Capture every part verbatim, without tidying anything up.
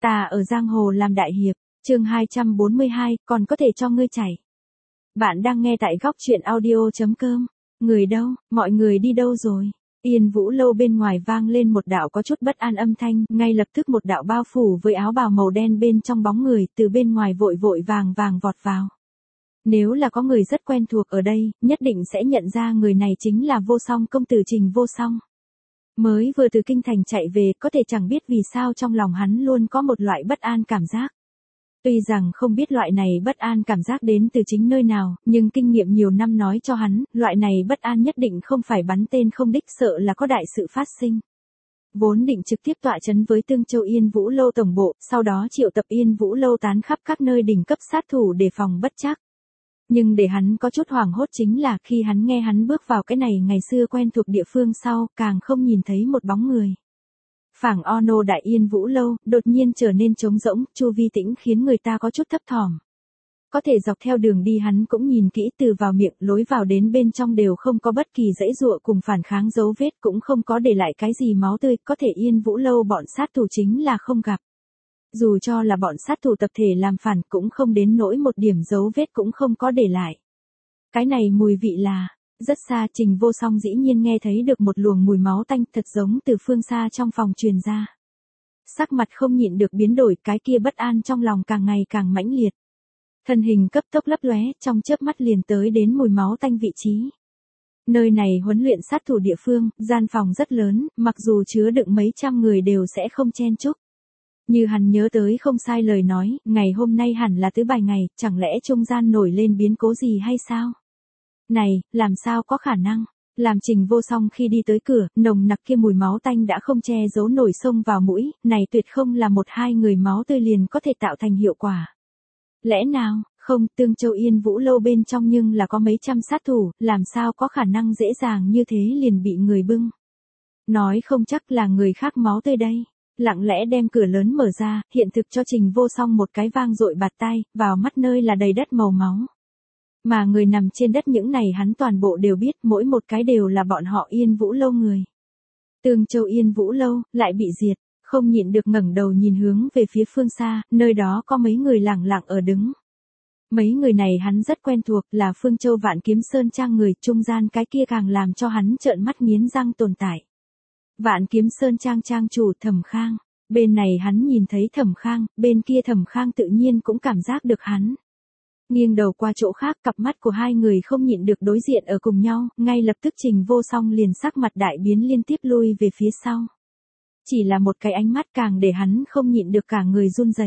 Ta ở giang hồ làm đại hiệp, chương hai trăm bốn mươi hai, còn có thể cho ngươi chảy. Bạn đang nghe tại góc truyện audio chấm com. Người đâu, mọi người đi đâu rồi? Yên Vũ Lâu bên ngoài vang lên một đạo có chút bất an âm thanh, ngay lập tức một đạo bao phủ với áo bào màu đen bên trong bóng người, từ bên ngoài vội vội vàng vàng vọt vào. Nếu là có người rất quen thuộc ở đây, nhất định sẽ nhận ra người này chính là Vô Song công tử Trình Vô Song. Mới vừa từ kinh thành chạy về, có thể chẳng biết vì sao trong lòng hắn luôn có một loại bất an cảm giác. Tuy rằng không biết loại này bất an cảm giác đến từ chính nơi nào, nhưng kinh nghiệm nhiều năm nói cho hắn, loại này bất an nhất định không phải bắn tên không đích, sợ là có đại sự phát sinh. Vốn định trực tiếp tọa chấn với Tương Châu Yên Vũ Lâu tổng bộ, sau đó triệu tập Yên Vũ Lâu tán khắp các nơi đỉnh cấp sát thủ đề phòng bất trắc. Nhưng để hắn có chút hoảng hốt chính là khi hắn nghe hắn bước vào cái này ngày xưa quen thuộc địa phương sau, càng không nhìn thấy một bóng người. Phảng Ono Đại Yên Vũ Lâu, đột nhiên trở nên trống rỗng, chu vi tĩnh khiến người ta có chút thấp thỏm. Có thể dọc theo đường đi hắn cũng nhìn kỹ, từ vào miệng, lối vào đến bên trong đều không có bất kỳ dãy dụa cùng phản kháng dấu vết, cũng không có để lại cái gì máu tươi, có thể Yên Vũ Lâu bọn sát thủ chính là không gặp. Dù cho là bọn sát thủ tập thể làm phản cũng không đến nỗi một điểm dấu vết cũng không có để lại. Cái này mùi vị là... Rất xa Trình Vô Song dĩ nhiên nghe thấy được một luồng mùi máu tanh thật giống từ phương xa trong phòng truyền ra. Sắc mặt không nhịn được biến đổi, cái kia bất an trong lòng càng ngày càng mãnh liệt. Thân hình cấp tốc lấp lóe, trong chớp mắt liền tới đến mùi máu tanh vị trí. Nơi này huấn luyện sát thủ địa phương, gian phòng rất lớn, mặc dù chứa đựng mấy trăm người đều sẽ không chen chúc. Như hắn nhớ tới không sai lời nói, ngày hôm nay hẳn là thứ bảy ngày, chẳng lẽ trung gian nổi lên biến cố gì hay sao? Này, làm sao có khả năng? Làm Trình Vô Song khi đi tới cửa, nồng nặc kia mùi máu tanh đã không che giấu nổi xông vào mũi, này tuyệt không là một hai người máu tươi liền có thể tạo thành hiệu quả. Lẽ nào, không, Tương Châu Yên Vũ Lâu bên trong nhưng là có mấy trăm sát thủ, làm sao có khả năng dễ dàng như thế liền bị người bưng. Nói không chắc là người khác máu tươi đây. Lặng lẽ đem cửa lớn mở ra, hiện thực cho Trình Vô Song một cái vang dội bạt tai, vào mắt nơi là đầy đất màu máu. Mà người nằm trên đất những này hắn toàn bộ đều biết, mỗi một cái đều là bọn họ Yên Vũ Lâu người. Tương Châu Yên Vũ Lâu, lại bị diệt, không nhịn được ngẩng đầu nhìn hướng về phía phương xa, nơi đó có mấy người lẳng lặng ở đứng. Mấy người này hắn rất quen thuộc, là Phương Châu Vạn Kiếm Sơn Trang người, trung gian cái kia càng làm cho hắn trợn mắt nghiến răng tồn tại. Vạn Kiếm Sơn Trang trang chủ Thẩm Khang, bên này hắn nhìn thấy Thẩm Khang, bên kia Thẩm Khang tự nhiên cũng cảm giác được hắn. Nghiêng đầu qua chỗ khác, cặp mắt của hai người không nhịn được đối diện ở cùng nhau, ngay lập tức Trình Vô Song liền sắc mặt đại biến liên tiếp lui về phía sau. Chỉ là một cái ánh mắt càng để hắn không nhịn được cả người run rẩy.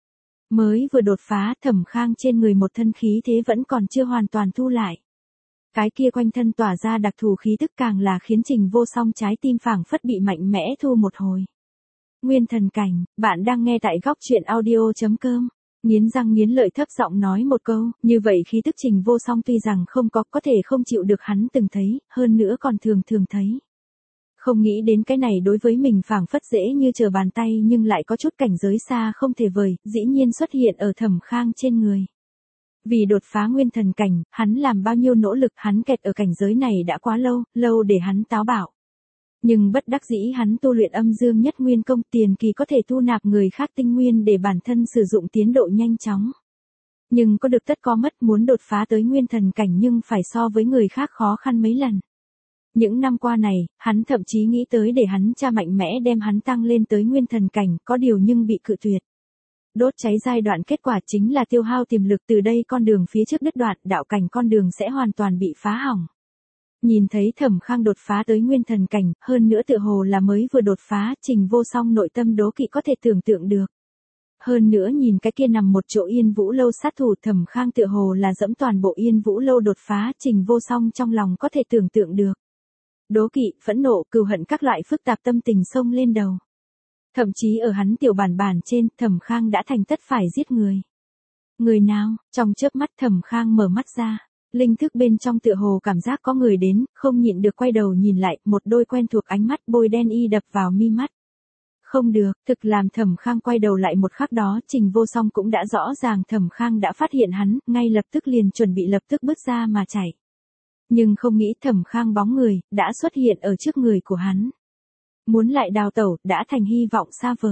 Mới vừa đột phá, Thẩm Khang trên người một thân khí thế vẫn còn chưa hoàn toàn thu lại. Cái kia quanh thân tỏa ra đặc thù khí tức càng là khiến Trình Vô Song trái tim phảng phất bị mạnh mẽ thu một hồi. Nguyên thần cảnh, bạn đang nghe tại góc truyện audio chấm com. Nghiến răng nghiến lợi thấp giọng nói một câu, như vậy khí tức Trình Vô Song tuy rằng không có, có thể không chịu được hắn từng thấy, hơn nữa còn thường thường thấy. Không nghĩ đến cái này đối với mình phảng phất dễ như trở bàn tay nhưng lại có chút cảnh giới xa không thể vời, dĩ nhiên xuất hiện ở Thẩm Khang trên người. Vì đột phá nguyên thần cảnh, hắn làm bao nhiêu nỗ lực, hắn kẹt ở cảnh giới này đã quá lâu, lâu để hắn táo bạo. Nhưng bất đắc dĩ hắn tu luyện âm dương nhất nguyên công, tiền kỳ có thể thu nạp người khác tinh nguyên để bản thân sử dụng tiến độ nhanh chóng. Nhưng có được tất có mất, muốn đột phá tới nguyên thần cảnh nhưng phải so với người khác khó khăn mấy lần. Những năm qua này, hắn thậm chí nghĩ tới để hắn cha mạnh mẽ đem hắn tăng lên tới nguyên thần cảnh, có điều nhưng bị cự tuyệt. Đốt cháy giai đoạn kết quả chính là tiêu hao tiềm lực, từ đây con đường phía trước đứt đoạn, đạo cảnh con đường sẽ hoàn toàn bị phá hỏng. Nhìn thấy Thẩm Khang đột phá tới nguyên thần cảnh, hơn nữa tựa hồ là mới vừa đột phá, Trình Vô Song nội tâm đố kỵ có thể tưởng tượng được. Hơn nữa nhìn cái kia nằm một chỗ Yên Vũ Lâu sát thủ, Thẩm Khang tựa hồ là dẫm toàn bộ Yên Vũ Lâu đột phá, Trình Vô Song trong lòng có thể tưởng tượng được. Đố kỵ, phẫn nộ, cừu hận các loại phức tạp tâm tình xông lên đầu. Thậm chí ở hắn tiểu bản bản trên, Thẩm Khang đã thành tất phải giết người. Người nào? Trong chớp mắt Thẩm Khang mở mắt ra. Linh thức bên trong tựa hồ cảm giác có người đến, không nhịn được quay đầu nhìn lại, một đôi quen thuộc ánh mắt bôi đen y đập vào mi mắt. Không được, thực làm Thẩm Khang quay đầu lại một khắc đó, Trình Vô Song cũng đã rõ ràng Thẩm Khang đã phát hiện hắn, ngay lập tức liền chuẩn bị lập tức bước ra mà chạy. Nhưng không nghĩ Thẩm Khang bóng người, đã xuất hiện ở trước người của hắn. Muốn lại đào tẩu, đã thành hy vọng xa vời.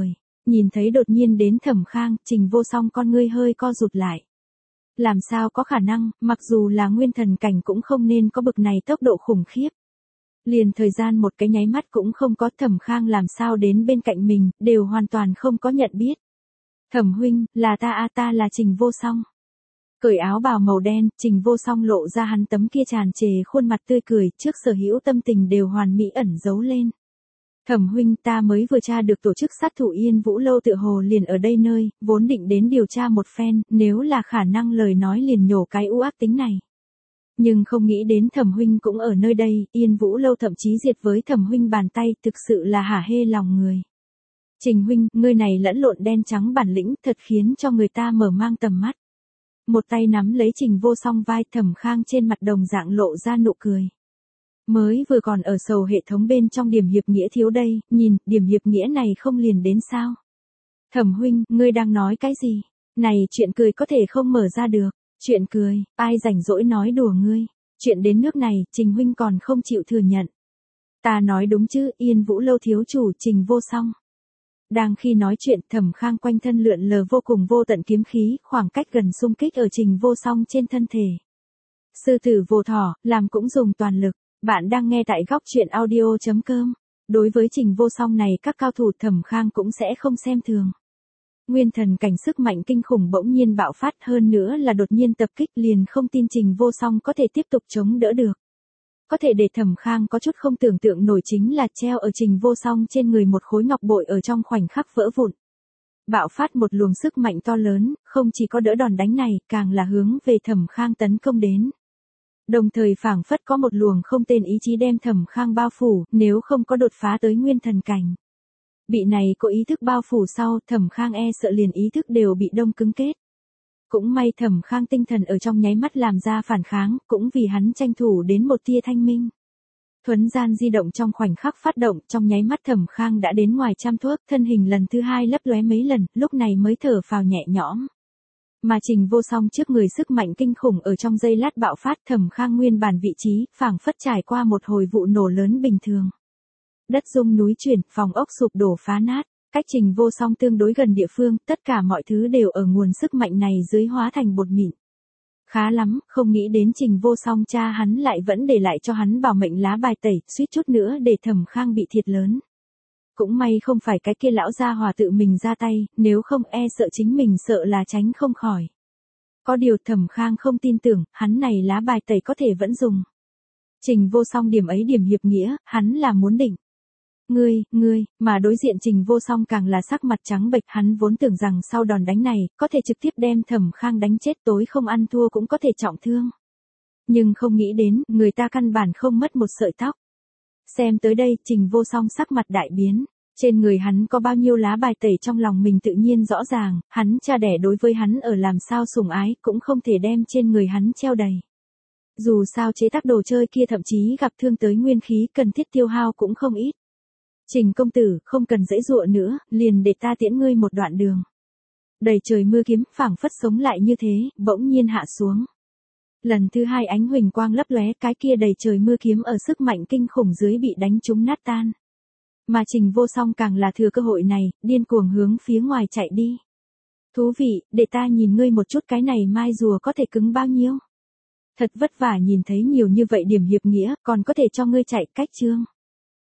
Nhìn thấy đột nhiên đến Thẩm Khang, Trình Vô Song con ngươi hơi co rụt lại. Làm sao có khả năng, mặc dù là nguyên thần cảnh cũng không nên có bực này tốc độ khủng khiếp. Liền thời gian một cái nháy mắt cũng không có, Thẩm Khang làm sao đến bên cạnh mình, đều hoàn toàn không có nhận biết. Thẩm huynh, là ta a ta là Trình Vô Song. Cởi áo bào màu đen, Trình Vô Song lộ ra hắn tấm kia tràn trề khuôn mặt tươi cười, trước sở hữu tâm tình đều hoàn mỹ ẩn giấu lên. Thẩm huynh, ta mới vừa tra được tổ chức sát thủ Yên Vũ Lâu tựa hồ liền ở đây nơi, vốn định đến điều tra một phen, nếu là khả năng lời nói liền nhổ cái u ác tính này. Nhưng không nghĩ đến Thẩm huynh cũng ở nơi đây, Yên Vũ Lâu thậm chí diệt với Thẩm huynh bàn tay, thực sự là hả hê lòng người. Trình huynh, ngươi này lẫn lộn đen trắng bản lĩnh thật khiến cho người ta mở mang tầm mắt. Một tay nắm lấy Trình Vô Song vai, Thẩm Khang trên mặt đồng dạng lộ ra nụ cười. Mới vừa còn ở sầu hệ thống bên trong điểm hiệp nghĩa thiếu đây, nhìn, điểm hiệp nghĩa này không liền đến sao? Thẩm huynh, ngươi đang nói cái gì? Này chuyện cười có thể không mở ra được. Chuyện cười, ai rảnh rỗi nói đùa ngươi. Chuyện đến nước này, Trình huynh còn không chịu thừa nhận. Ta nói đúng chứ, Yên Vũ Lâu thiếu chủ Trình Vô Song. Đang khi nói chuyện, Thẩm Khang quanh thân lượn lờ vô cùng vô tận kiếm khí, khoảng cách gần xung kích ở Trình Vô Song trên thân thể. Sư tử vô thỏ, làm cũng dùng toàn lực. Bạn đang nghe tại góc truyện audio chấm com. Đối với Trình Vô Song này các cao thủ Thẩm Khang cũng sẽ không xem thường. Nguyên thần cảnh sức mạnh kinh khủng bỗng nhiên bạo phát, hơn nữa là đột nhiên tập kích, liền không tin Trình Vô Song có thể tiếp tục chống đỡ được. Có thể để Thẩm Khang có chút không tưởng tượng nổi chính là treo ở Trình Vô Song trên người một khối ngọc bội ở trong khoảnh khắc vỡ vụn. Bạo phát một luồng sức mạnh to lớn, không chỉ có đỡ đòn đánh này, càng là hướng về Thẩm Khang tấn công đến. Đồng thời phảng phất có một luồng không tên ý chí đem Thẩm Khang bao phủ, nếu không có đột phá tới nguyên thần cảnh. Bị này có ý thức bao phủ sau, Thẩm Khang e sợ liền ý thức đều bị đông cứng kết. Cũng may Thẩm Khang tinh thần ở trong nháy mắt làm ra phản kháng, cũng vì hắn tranh thủ đến một tia thanh minh. Thuấn gian di động trong khoảnh khắc phát động, trong nháy mắt Thẩm Khang đã đến ngoài trăm thước, thân hình lần thứ hai lấp lóe mấy lần, lúc này mới thở phào nhẹ nhõm. Mà Trình Vô Song trước người sức mạnh kinh khủng ở trong giây lát bạo phát, Thẩm Khang nguyên bản vị trí, phảng phất trải qua một hồi vụ nổ lớn bình thường. Đất rung núi chuyển, phòng ốc sụp đổ phá nát, cách Trình Vô Song tương đối gần địa phương, tất cả mọi thứ đều ở nguồn sức mạnh này dưới hóa thành bột mịn. Khá lắm, không nghĩ đến Trình Vô Song cha hắn lại vẫn để lại cho hắn bảo mệnh lá bài tẩy, suýt chút nữa để Thẩm Khang bị thiệt lớn. Cũng may không phải cái kia lão gia hòa tự mình ra tay, nếu không e sợ chính mình sợ là tránh không khỏi. Có điều Thẩm Khang không tin tưởng, hắn này lá bài tẩy có thể vẫn dùng. Trình Vô Song điểm ấy điểm hiệp nghĩa, hắn là muốn định. Ngươi, ngươi, mà đối diện Trình Vô Song càng là sắc mặt trắng bệch, hắn vốn tưởng rằng sau đòn đánh này, có thể trực tiếp đem Thẩm Khang đánh chết, tối không ăn thua cũng có thể trọng thương. Nhưng không nghĩ đến, người ta căn bản không mất một sợi tóc. Xem tới đây, Trình Vô Song sắc mặt đại biến. Trên người hắn có bao nhiêu lá bài tẩy trong lòng mình tự nhiên rõ ràng, hắn cha đẻ đối với hắn ở làm sao sủng ái, cũng không thể đem trên người hắn treo đầy. Dù sao chế tác đồ chơi kia thậm chí gặp thương tới nguyên khí cần thiết tiêu hao cũng không ít. Trình công tử, không cần dãy dụa nữa, liền để ta tiễn ngươi một đoạn đường. Đầy trời mưa kiếm, phảng phất sống lại như thế, bỗng nhiên hạ xuống. Lần thứ hai ánh huỳnh quang lấp lóe, cái kia đầy trời mưa kiếm ở sức mạnh kinh khủng dưới bị đánh trúng nát tan. Mà Trình Vô Song càng là thừa cơ hội này, điên cuồng hướng phía ngoài chạy đi. Thú vị, để ta nhìn ngươi một chút cái này mai rùa có thể cứng bao nhiêu. Thật vất vả nhìn thấy nhiều như vậy điểm hiệp nghĩa, còn có thể cho ngươi chạy cách chương.